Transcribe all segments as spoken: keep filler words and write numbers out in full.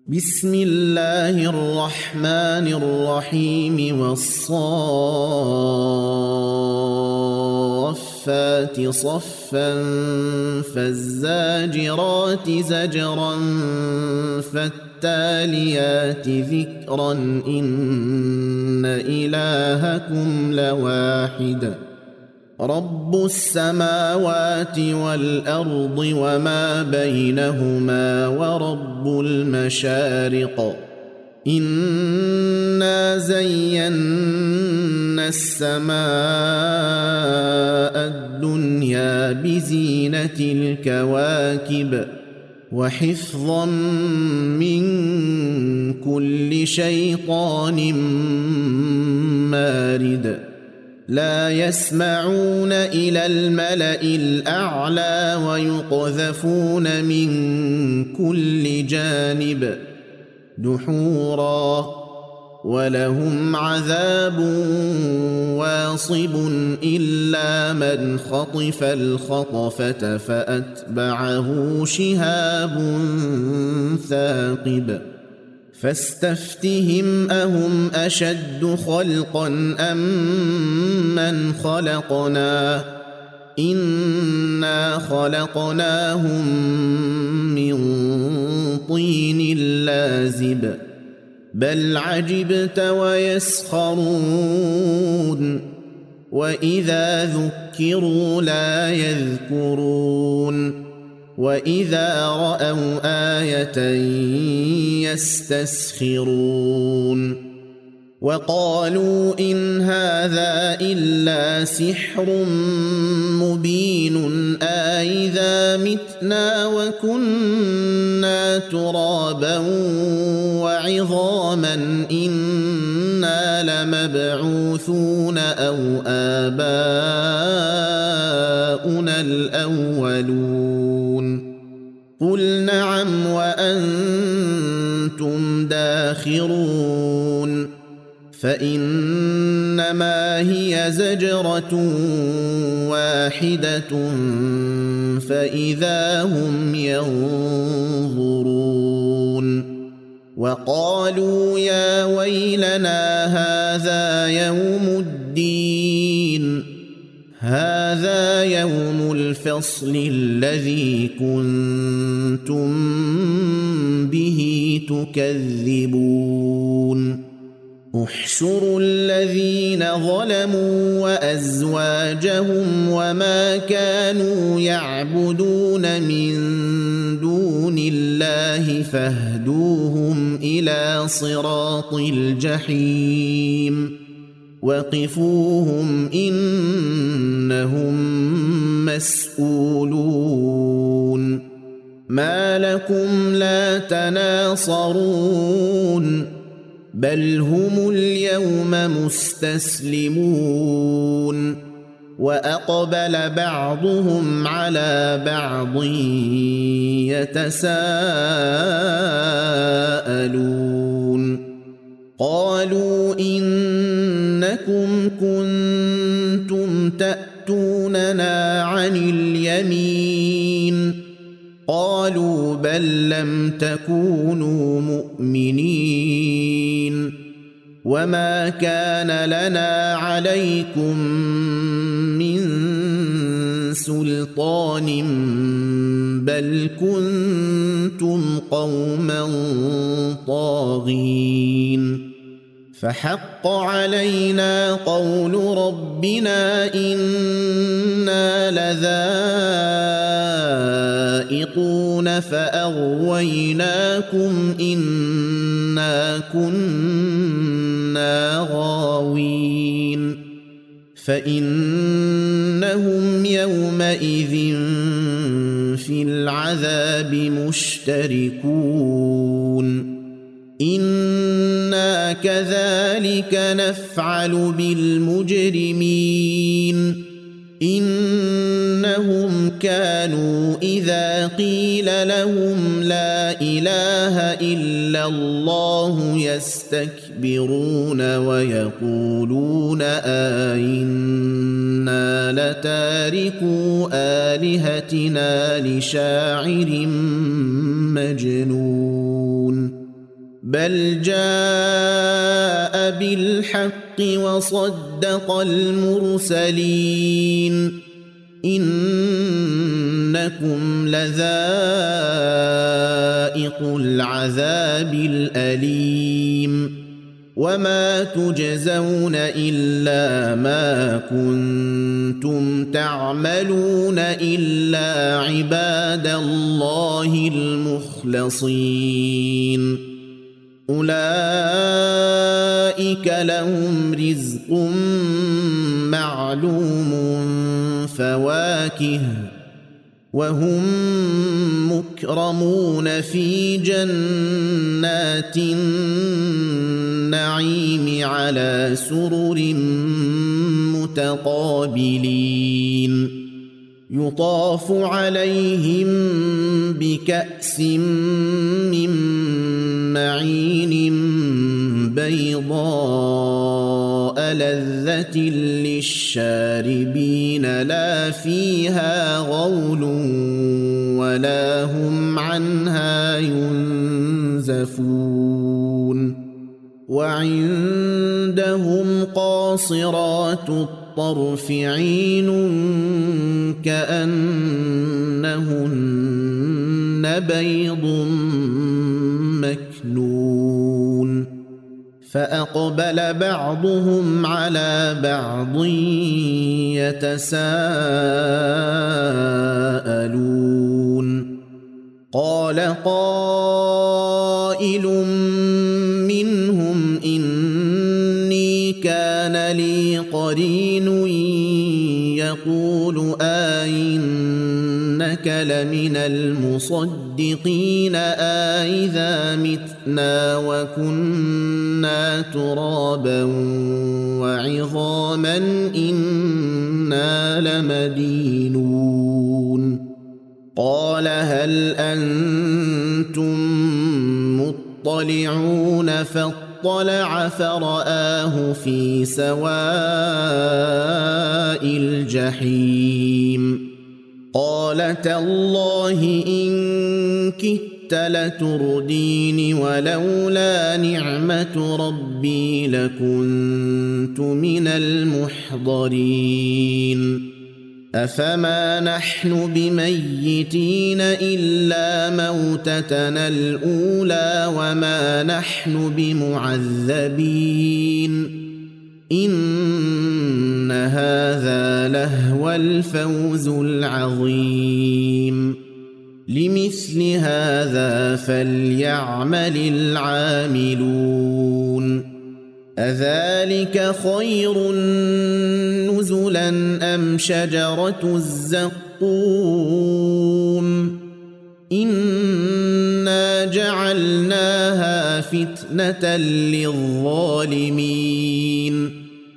بسم الله الرحمن الرحيم والصافات صفا فالزاجرات زجرا فالتاليات ذكرا إن إلهكم لواحد رب السماوات والأرض وما بينهما ورب المشارق إنا زينا السماء الدنيا بزينة الكواكب وحفظا من كل شيطان مارد لا يسمعون إلى الملأ الأعلى ويقذفون من كل جانب دحورا ولهم عذاب واصب إلا من خطف الخطفة فأتبعه شهاب ثاقب فاستفتهم أهم أشد خلقا أم من خلقنا إنا خلقناهم من طين لازب بل عجبت ويسخرون وإذا ذكروا لا يذكرون وإذا رأوا آية يستسخرون وقالوا إن هذا إلا سحر مبين أإذا متنا وكنا ترابا وعظاما إنا لمبعوثون أو آباؤنا الأولون قل نعم وأنتم داخرون فإنما هي زجرة واحدة فإذا هم ينظرون وقالوا يا ويلنا هذا يوم الدين هذا يوم الفصل الذي كنتم به تكذبون احشروا الذين ظلموا وأزواجهم وما كانوا يعبدون من دون الله فاهدوهم إلى صراط الجحيم وقفوهم إنهم مسؤولون ما لكم لا تناصرون بل هم اليوم مستسلمون وأقبل بعضهم على بعض يتساءلون قالوا إنكم كنتم تأتوننا عن اليمين قالوا بل لم تكونوا مؤمنين وما كان لنا عليكم من سلطان بل كنتم قوما طاغين فحق علينا قول ربنا إنا لذائقون فأغويناكم إنا كنا غاوين فإنهم يومئذ في العذاب مشتركون إنا كذلك نفعل بالمجرمين إنهم كانوا إذا قيل لهم لا إله إلا الله يستكبرون ويقولون أئنا لتاركو آلهتنا لشاعر مجنون بل جاء بالحق وصدق المرسلين إنكم لذائق العذاب الأليم وما تجزون إلا ما كنتم تعملون إلا عباد الله المخلصين أولئك لهم رزق معلوم فواكه وهم مكرمون في جنات النعيم على سرر متقابلين يطاف عليهم بكأس من معين بيضاء لذة للشاربين لا فيها غول ولا هم عنها ينزفون وعندهم قاصرات الطرف عين كأنهن بيض مكنون فأقبل بعضهم على بعض يتساءلون قال قائل منهم إني كان لي قرين يقول أئنك لمن المصدقين أئذا متنا وكنا ترابا وعظاما إنا لمدينون قال هل أنتم مطلعون فاطلع فرآه في سواء الجحيم قال تالله إن كدت لتردين ولولا نعمة ربي لكنت من المحضرين أفما نحن بميتين إلا موتتنا الأولى وما نحن بمعذبين إن هذا لهو الفوز العظيم لمثل هذا فليعمل العاملون أذلك خير نزلا أم شجرة الزقوم إنا جعلناها فتنة للظالمين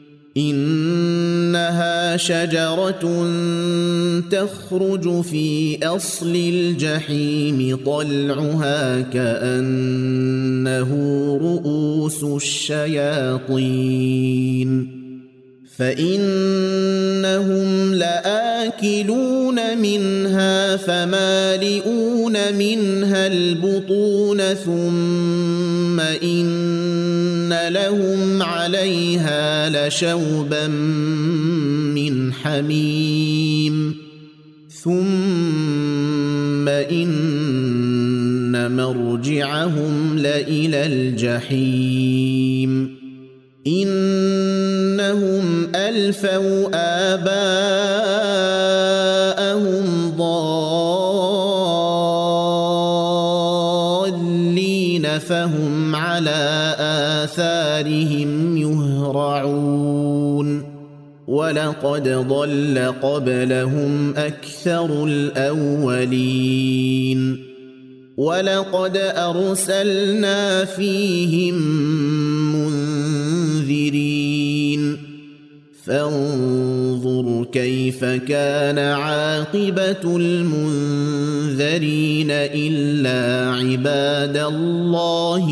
إنها شجرة تخرج في أصل الجحيم طلعها كأنه رؤوس الشياطين فإنهم لآكلون منها فمالئون منها البطون ثم إن لهم عليها لشوبا من حميم ثم إن مرجعهم لإلى الجحيم إنهم ألفوا آباءهم ضالين فهم على آثارهم يهرعون ولقد ضل قبلهم أكثر الأولين ولقد أرسلنا فيهم منذرين فانظر كيف كان عاقبة المنذرين إلا عباد الله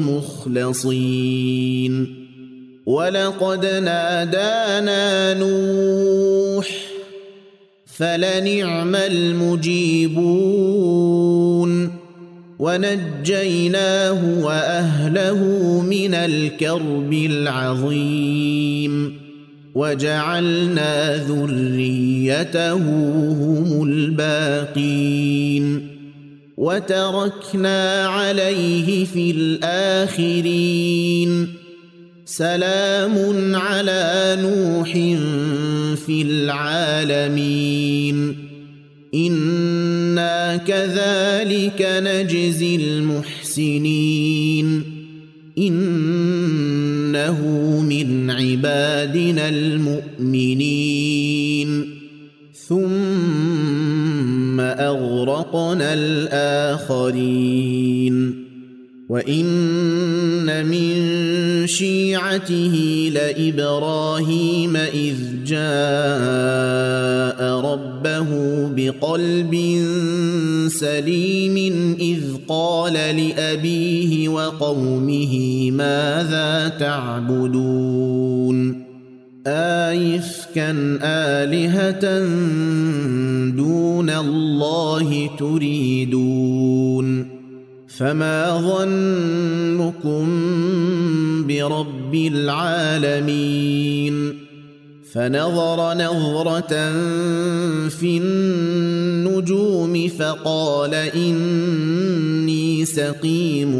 المخلصين ولقد نادانا نوح فلنعم المجيبون ونجيناه وأهله من الكرب العظيم وجعلنا ذريته هم الباقين وتركنا عليه في الآخرين سلام على نوح في العالمين إنا كذلك نجزي المحسنين إنه من عبادنا المؤمنين ثم أغرقنا الآخرين وإن من شيعته لإبراهيم إذ جاء ربه بقلب سليم إذ قال لأبيه وقومه ماذا تعبدون أئفكا آلهة دون الله تريدون فما ظنكم برب العالمين فنظر نظرة في النجوم فقال إني سقيم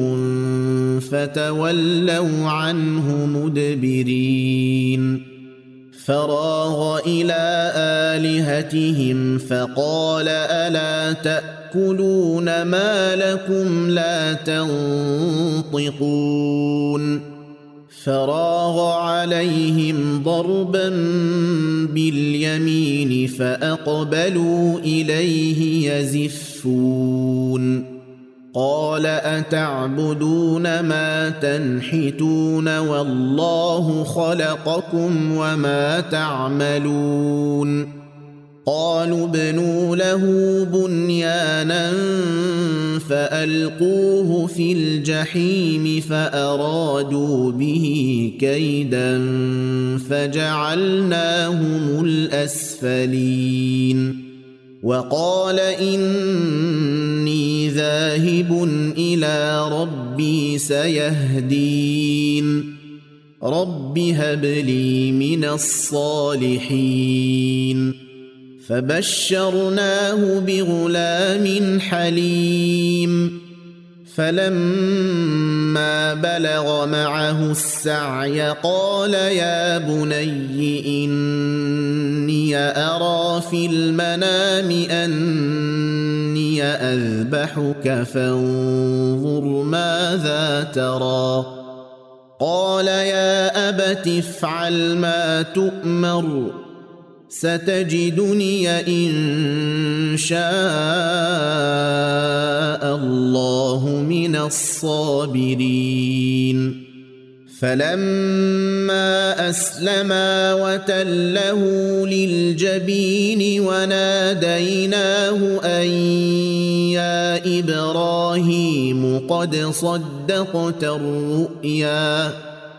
فتولوا عنه مدبرين فراغ إلى آلهتهم فقال ألا تأكلون ما لكم لا تنطقون فراغ عليهم ضربا باليمين فأقبلوا إليه يزفون قال أتعبدون ما تنحتون والله خلقكم وما تعملون قالوا ابنوا له بنيانا فألقوه في الجحيم فأرادوا به كيدا فجعلناهم الأسفلين وقال إني ذاهب إلى ربي سيهدين رب هب لي من الصالحين فبشرناه بغلام حليم فلما بلغ معه السعي قال يا بني إني أرى في المنام أني أذبحك فانظر ماذا ترى قال يا أبت افعل ما تؤمر ستجدني إن شاء الله من الصابرين فلما أسلما وتله للجبين وناديناه أن يا إبراهيم قد صدقت الرؤيا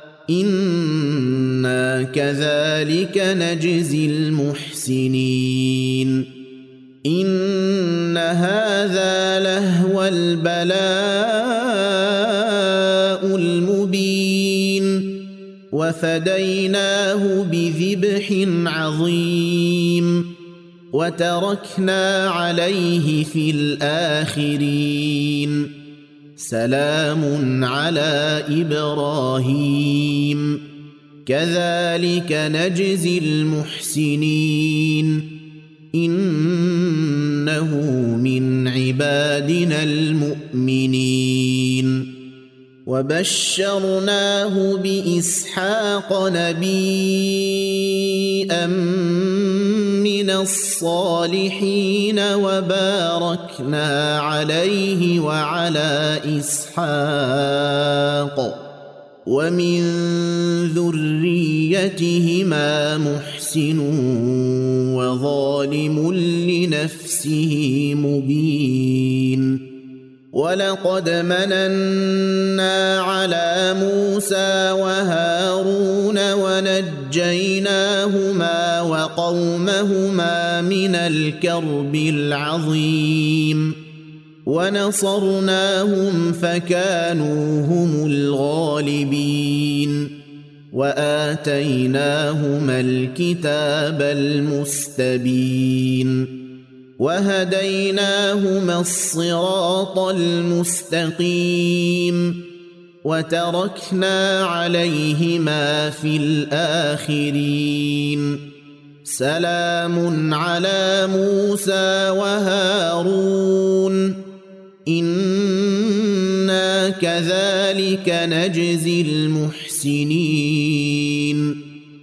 إنا كذلك نجزي المحسنين إن هذا لهو البلاء المبين وفديناه بذبح عظيم وتركنا عليه في الآخرين سلام على إبراهيم كذلك نجزي المحسنين إنه من عبادنا المؤمنين وبشرناه بإسحاق نبيا من الصالحين وباركنا عليه وعلى إسحاق ومن ذريتهما محسن وظالم لنفسه مبين ولقد مننا على موسى وهارون ونجيناهما وقومهما من الكرب العظيم ونصرناهم فكانوا هم الغالبين وآتيناهما الكتاب المستبين وهديناهما الصراط المستقيم وتركنا عليهما في الآخرين سلام على موسى وهارون إنا كذلك نجزي المحسنين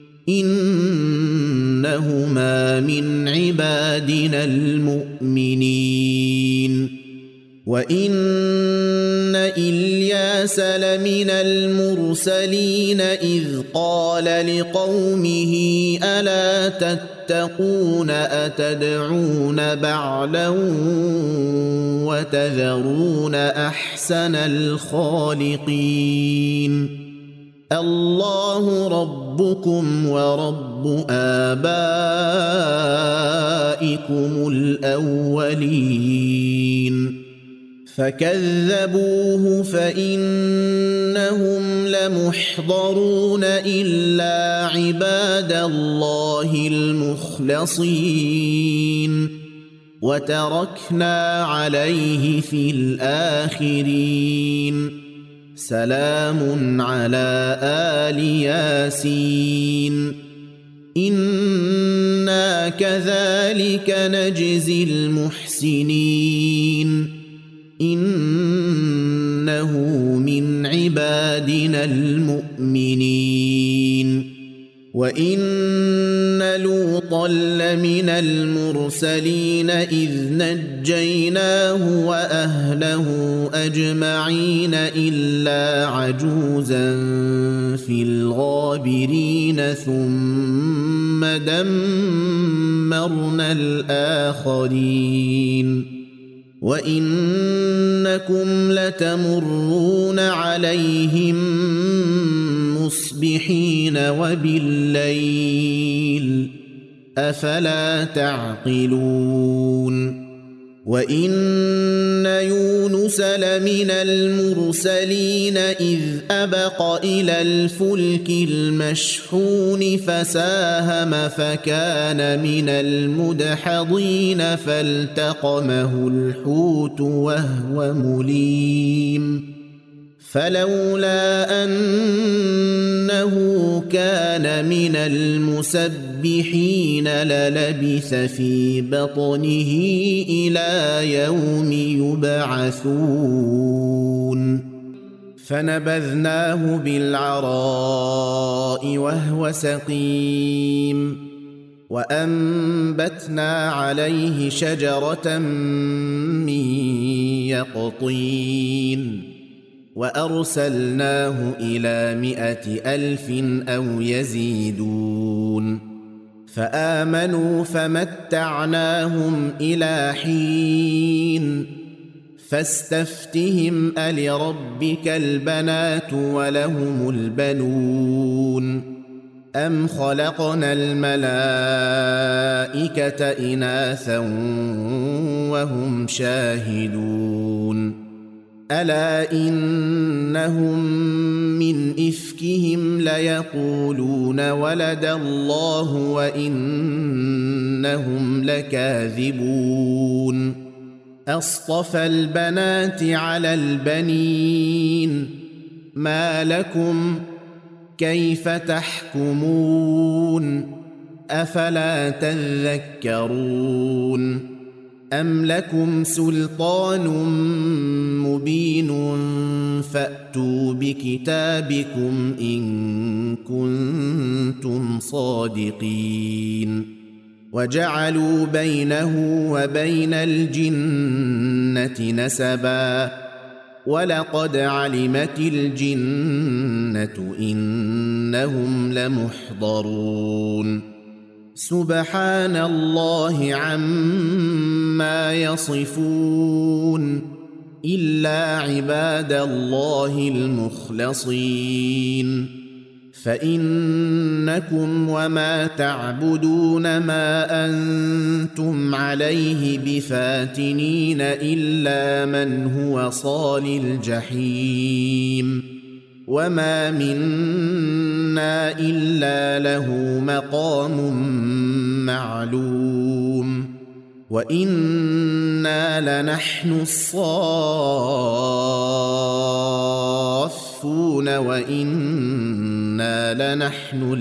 إنهما من عبادنا المؤمنين وإن إلياس لمن المرسلين إذ قال لقومه ألا تتقون أتدعون بعلا وتذرون أحسن الخالقين الله ربكم ورب آبائكم الأولين فكذبوه فإنهم لمحضرون إلا عباد الله المخلصين وتركنا عليه في الآخرين سلام على آل ياسين إنا كذلك نجزي المحسنين إنه من عبادنا المؤمنين وإن لوطا لمن المرسلين إذ نجيناه وأهله أجمعين إلا عجوزا في الغابرين ثم دمرنا الآخرين وإنكم لتمرون عليهم مصبحين وبالليل أفلا تعقلون وإن يونس لمن المرسلين إذ أبق إلى الفلك المشحون فساهم فكان من المدحضين فالتقمه الحوت وهو مليم فلولا أنه كان من المسبحين للبث في بطنه إلى يوم يبعثون فنبذناه بالعراء وهو سقيم وأنبتنا عليه شجرة من يقطين وأرسلناه إلى مائة ألف أو يزيدون فآمنوا فمتعناهم إلى حين فاستفتهم ألربك البنات ولهم البنون أم خلقنا الملائكة إناثا وهم شاهدون ألا إنهم من إفكهم ليقولون ولد الله وإنهم لكاذبون أصطفى البنات على البنين ما لكم كيف تحكمون أفلا تذكرون أم لكم سلطان مبين فأتوا بكتابكم إن كنتم صادقين وجعلوا بينه وبين الجنة نسبا ولقد علمت الجنة إنهم لمحضرون سبحان الله عما يصفون إلا عباد الله المخلصين فإنكم وما تعبدون ما أنتم عليه بفاتنين إلا من هو صال الجحيم وما منا إلا له مقام معلوم وإنا لنحن الصافون وإنا لنحن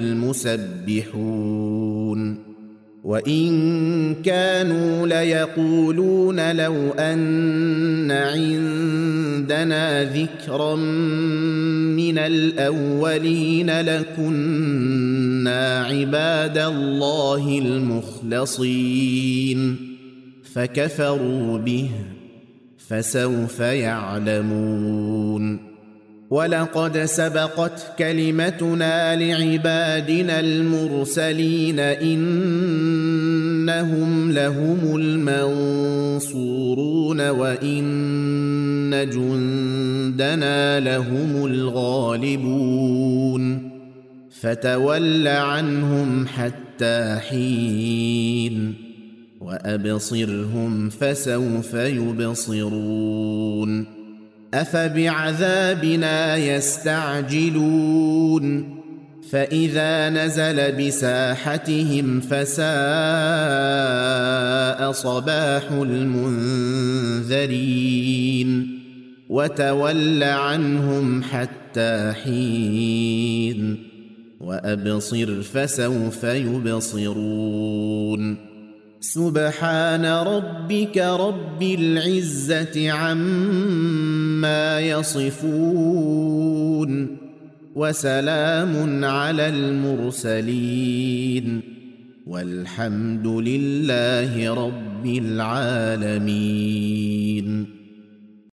المسبحون وإن كانوا ليقولون لو أن عندنا ذكرا من الأولين لكنا عباد الله المخلصين فكفروا به فسوف يعلمون ولقد سبقت كلمتنا لعبادنا المرسلين إنهم لهم المنصورون وإن جندنا لهم الغالبون فتول عنهم حتى حين وأبصرهم فسوف يبصرون أفبعذابنا يستعجلون فإذا نزل بساحتهم فساء صباح المنذرين وتول عنهم حتى حين وأبصر فسوف يبصرون سبحان ربك رب العزة عما يصفون وسلام على المرسلين والحمد لله رب العالمين.